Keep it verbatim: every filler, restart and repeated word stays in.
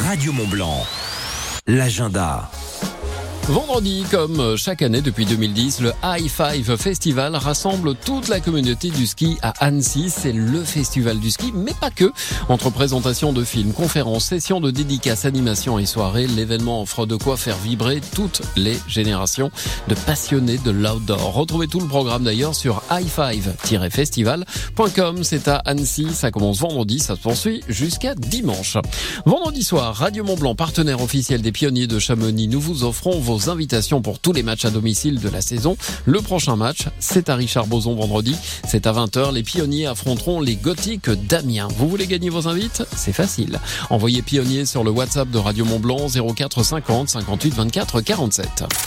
Radio Mont-Blanc, l'agenda. Vendredi, comme chaque année depuis deux mille dix, le High Five Festival rassemble toute la communauté du ski à Annecy. C'est le festival du ski, mais pas que. Entre présentations de films, conférences, sessions de dédicaces, animations et soirées, l'événement offre de quoi faire vibrer toutes les générations de passionnés de l'outdoor. Retrouvez tout le programme d'ailleurs sur high five tiret festival point com. C'est à Annecy, ça commence vendredi, ça se poursuit jusqu'à dimanche. Vendredi soir, Radio Mont-Blanc, partenaire officiel des Pionniers de Chamonix, nous vous offrons vos invitations pour tous les matchs à domicile de la saison. Le prochain match, c'est à Richard-Bozon vendredi. C'est à vingt heures. Les Pionniers affronteront les Gothiques d'Amiens. Vous voulez gagner vos invites ? C'est facile. Envoyez Pionniers sur le WhatsApp de Radio Mont-Blanc zéro quatre cinquante cinquante-huit vingt-quatre quarante-sept.